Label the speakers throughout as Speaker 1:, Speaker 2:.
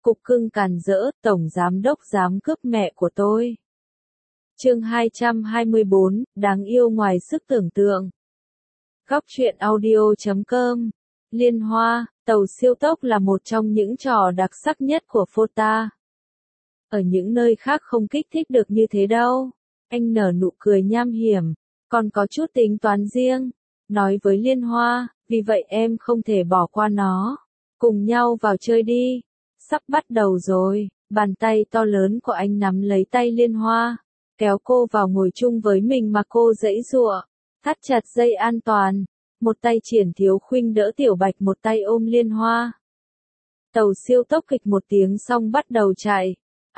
Speaker 1: Cục cưng càn rỡ, tổng giám đốc dám cướp mẹ của tôi. Chương 224, đáng yêu ngoài sức tưởng tượng. Góc truyện audio.com. Liên Hoa, tàu siêu tốc là một trong những trò đặc sắc nhất của Fota. Ở những nơi khác không kích thích được như thế đâu. Anh nở nụ cười nham hiểm, còn có chút tính toán riêng, nói với Liên Hoa, vì vậy em không thể bỏ qua nó. Cùng nhau vào chơi đi. Sắp bắt đầu rồi, bàn tay to lớn của anh nắm lấy tay Liên Hoa, kéo cô vào ngồi chung với mình mà cô giãy giụa, thắt chặt dây an toàn. Một tay Triển Thiếu Khuynh đỡ Tiểu Bạch, một tay ôm Liên Hoa. Tàu siêu tốc kịch một tiếng xong bắt đầu chạy.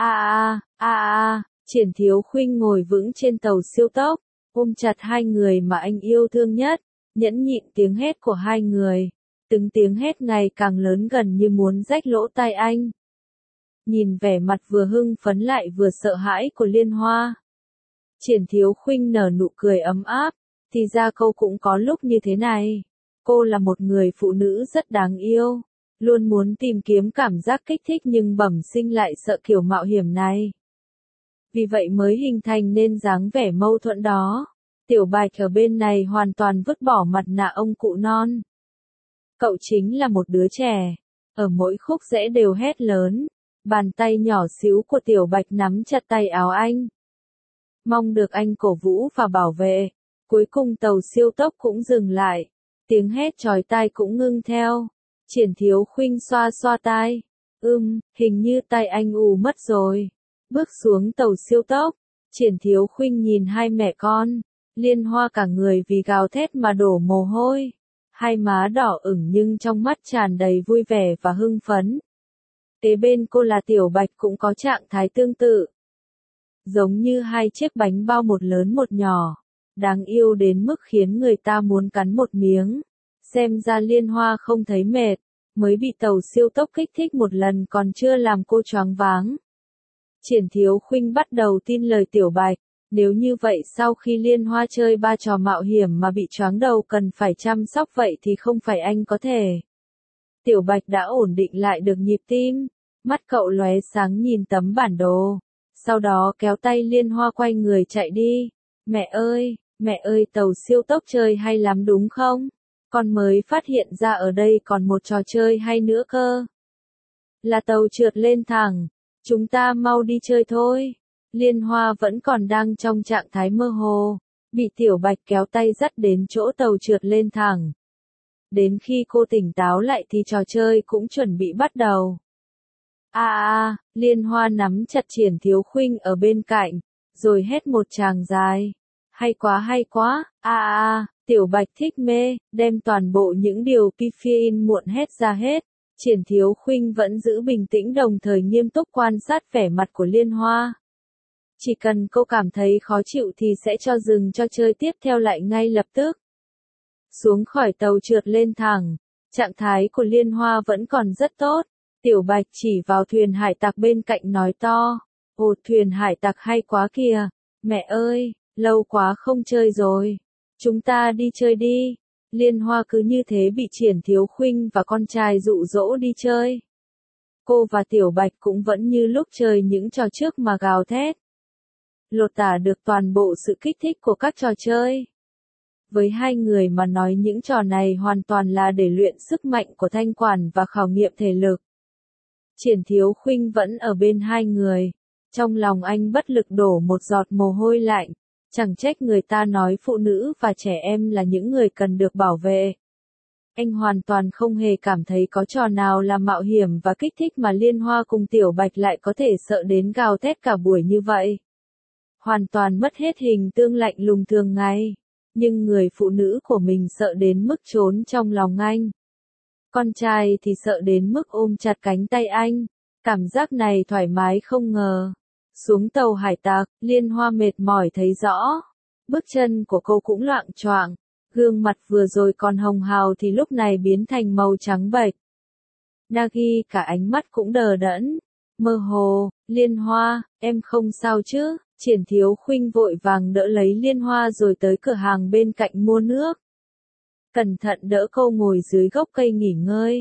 Speaker 1: Triển Thiếu Khuynh ngồi vững trên tàu siêu tốc, ôm chặt hai người mà anh yêu thương nhất, nhẫn nhịn tiếng hét của hai người. Từng tiếng hét ngày càng lớn gần như muốn rách lỗ tai anh. Nhìn vẻ mặt vừa hưng phấn lại vừa sợ hãi của Liên Hoa, Triển Thiếu Khuynh nở nụ cười ấm áp, thì ra cô cũng có lúc như thế này. Cô là một người phụ nữ rất đáng yêu, luôn muốn tìm kiếm cảm giác kích thích nhưng bẩm sinh lại sợ kiểu mạo hiểm này. Vì vậy mới hình thành nên dáng vẻ mâu thuẫn đó. Tiểu Bạch ở bên này hoàn toàn vứt bỏ mặt nạ ông cụ non. Cậu chính là một đứa trẻ, ở mỗi khúc rẽ đều hét lớn. Bàn tay nhỏ xíu của Tiểu Bạch nắm chặt tay áo anh, mong được anh cổ vũ và bảo vệ. Cuối cùng tàu siêu tốc cũng dừng lại, tiếng hét chói tai cũng ngưng theo. Triển Thiếu Khuynh xoa xoa tai, hình như tai anh ù mất rồi. Bước xuống tàu siêu tốc, Triển Thiếu Khuynh nhìn hai mẹ con, Liên Hoa cả người vì gào thét mà đổ mồ hôi. Hai má đỏ ửng nhưng trong mắt tràn đầy vui vẻ và hưng phấn. Kế bên cô là Tiểu Bạch cũng có trạng thái tương tự. Giống như hai chiếc bánh bao, một lớn một nhỏ. Đáng yêu đến mức khiến người ta muốn cắn một miếng. Xem ra Liên Hoa không thấy mệt, mới bị tàu siêu tốc kích thích một lần còn chưa làm cô choáng váng. Triển Thiếu Khuynh bắt đầu tin lời Tiểu Bạch. Nếu như vậy sau khi Liên Hoa chơi ba trò mạo hiểm mà bị choáng đầu cần phải chăm sóc vậy thì không phải anh có thể. Tiểu Bạch đã ổn định lại được nhịp tim, mắt cậu lóe sáng nhìn tấm bản đồ, sau đó kéo tay Liên Hoa quay người chạy đi. Mẹ ơi tàu siêu tốc chơi hay lắm đúng không? Con mới phát hiện ra ở đây còn một trò chơi hay nữa cơ. Là tàu trượt lên thẳng, chúng ta mau đi chơi thôi. Liên Hoa vẫn còn đang trong trạng thái mơ hồ, bị Tiểu Bạch kéo tay dắt đến chỗ tàu trượt lên thẳng. Đến khi cô tỉnh táo lại thì trò chơi cũng chuẩn bị bắt đầu. Liên Hoa nắm chặt Triển Thiếu Khuynh ở bên cạnh, rồi hét một tràng dài. Hay quá, Tiểu Bạch thích mê, đem toàn bộ những điều Piffin muộn hét ra hết. Triển Thiếu Khuynh vẫn giữ bình tĩnh đồng thời nghiêm túc quan sát vẻ mặt của Liên Hoa. Chỉ cần cô cảm thấy khó chịu thì sẽ cho dừng cho chơi tiếp theo lại ngay lập tức. Xuống khỏi tàu trượt lên thẳng, trạng thái của Liên Hoa vẫn còn rất tốt. Tiểu Bạch chỉ vào thuyền hải tặc bên cạnh nói to. Ồ, thuyền hải tặc hay quá kìa. Mẹ ơi, lâu quá không chơi rồi. Chúng ta đi chơi đi. Liên Hoa cứ như thế bị Triển Thiếu Khuynh và con trai dụ dỗ đi chơi. Cô và Tiểu Bạch cũng vẫn như lúc chơi những trò trước mà gào thét. Lột tả được toàn bộ sự kích thích của các trò chơi. Với hai người mà nói những trò này hoàn toàn là để luyện sức mạnh của thanh quản và khảo nghiệm thể lực. Triển Thiếu Khuynh vẫn ở bên hai người. Trong lòng anh bất lực đổ một giọt mồ hôi lạnh. Chẳng trách người ta nói phụ nữ và trẻ em là những người cần được bảo vệ. Anh hoàn toàn không hề cảm thấy có trò nào là mạo hiểm và kích thích mà Liên Hoa cùng Tiểu Bạch lại có thể sợ đến gào thét cả buổi như vậy. Hoàn toàn mất hết hình tượng lạnh lùng thường ngày. Nhưng người phụ nữ của mình sợ đến mức trốn trong lòng anh. Con trai thì sợ đến mức ôm chặt cánh tay anh. Cảm giác này thoải mái không ngờ. Xuống tàu hải tặc, Liên Hoa mệt mỏi thấy rõ. Bước chân của cô cũng loạng choạng. Gương mặt vừa rồi còn hồng hào thì lúc này biến thành màu trắng bệch. Nagi cả ánh mắt cũng đờ đẫn. Mơ hồ, Liên Hoa, em không sao chứ? Triển Thiếu Khuynh vội vàng đỡ lấy Liên Hoa rồi tới cửa hàng bên cạnh mua nước. Cẩn thận đỡ cô ngồi dưới gốc cây nghỉ ngơi.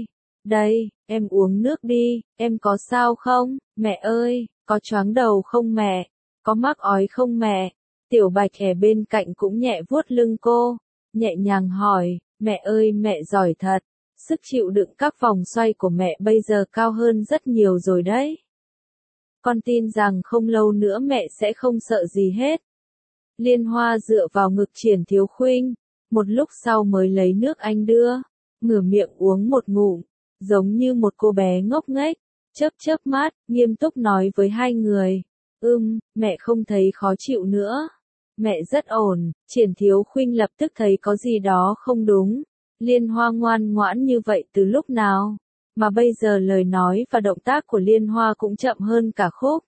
Speaker 1: Đây, em uống nước đi, em có sao không? Mẹ ơi, có choáng đầu không mẹ? Có mắc ói không mẹ? Tiểu Bạch ở bên cạnh cũng nhẹ vuốt lưng cô, nhẹ nhàng hỏi, mẹ ơi mẹ giỏi thật, sức chịu đựng các vòng xoay của mẹ bây giờ cao hơn rất nhiều rồi đấy. Con tin rằng không lâu nữa mẹ sẽ không sợ gì hết. Liên Hoa dựa vào ngực Triển Thiếu Khuynh, một lúc sau mới lấy nước anh đưa, ngửa miệng uống một ngụm, giống như một cô bé ngốc nghếch, chớp chớp mắt, nghiêm túc nói với hai người, mẹ không thấy khó chịu nữa. Mẹ rất ổn. Triển Thiếu Khuynh lập tức thấy có gì đó không đúng. Liên Hoa ngoan ngoãn như vậy từ lúc nào? Mà bây giờ lời nói và động tác của Liên Hoa cũng chậm hơn cả Khúc.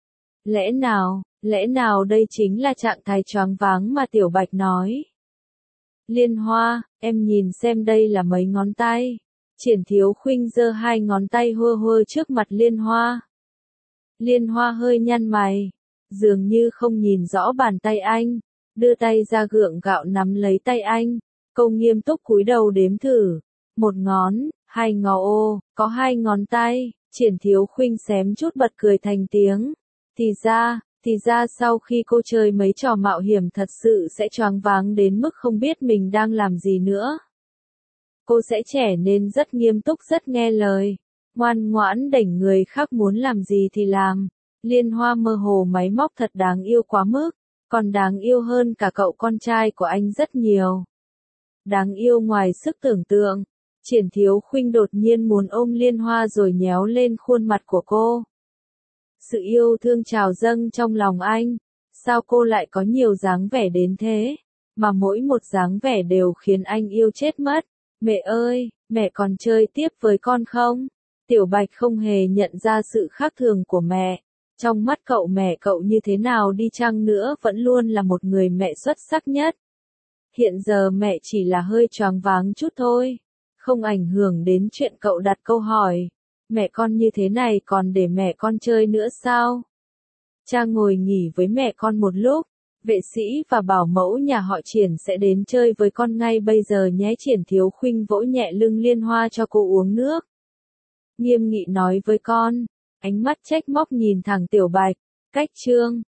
Speaker 1: Lẽ nào đây chính là trạng thái choáng váng mà Tiểu Bạch nói? Liên Hoa, em nhìn xem đây là mấy ngón tay. Triển Thiếu Khuynh giơ hai ngón tay hơ hơ trước mặt Liên Hoa. Liên Hoa hơi nhăn mày, dường như không nhìn rõ bàn tay anh, đưa tay ra gượng gạo nắm lấy tay anh, câu nghiêm túc cúi đầu đếm thử, một ngón, hai ngón, có hai ngón tay. Triển Thiếu Khuynh xém chút bật cười thành tiếng. Thì ra sau khi cô chơi mấy trò mạo hiểm thật sự sẽ choáng váng đến mức không biết mình đang làm gì nữa. Cô sẽ trở nên rất nghiêm túc rất nghe lời, ngoan ngoãn đẩy người khác muốn làm gì thì làm. Liên Hoa mơ hồ máy móc thật đáng yêu quá mức, còn đáng yêu hơn cả cậu con trai của anh rất nhiều. Đáng yêu ngoài sức tưởng tượng. Triển Thiếu Khuynh đột nhiên muốn ôm Liên Hoa rồi nhéo lên khuôn mặt của cô. Sự yêu thương trào dâng trong lòng anh. Sao cô lại có nhiều dáng vẻ đến thế? Mà mỗi một dáng vẻ đều khiến anh yêu chết mất. Mẹ ơi, mẹ còn chơi tiếp với con không? Tiểu Bạch không hề nhận ra sự khác thường của mẹ. Trong mắt cậu mẹ cậu như thế nào đi chăng nữa vẫn luôn là một người mẹ xuất sắc nhất. Hiện giờ mẹ chỉ là hơi choáng váng chút thôi. Không ảnh hưởng đến chuyện cậu đặt câu hỏi. Mẹ con như thế này còn để mẹ con chơi nữa sao? Cha ngồi nghỉ với mẹ con một lúc. Vệ sĩ và bảo mẫu nhà họ Triển sẽ đến chơi với con ngay bây giờ nhé. Triển Thiếu Khuynh vỗ nhẹ lưng Liên Hoa cho cô uống nước. Nghiêm nghị nói với con, ánh mắt trách móc nhìn thẳng Tiểu Bạch. Cách chương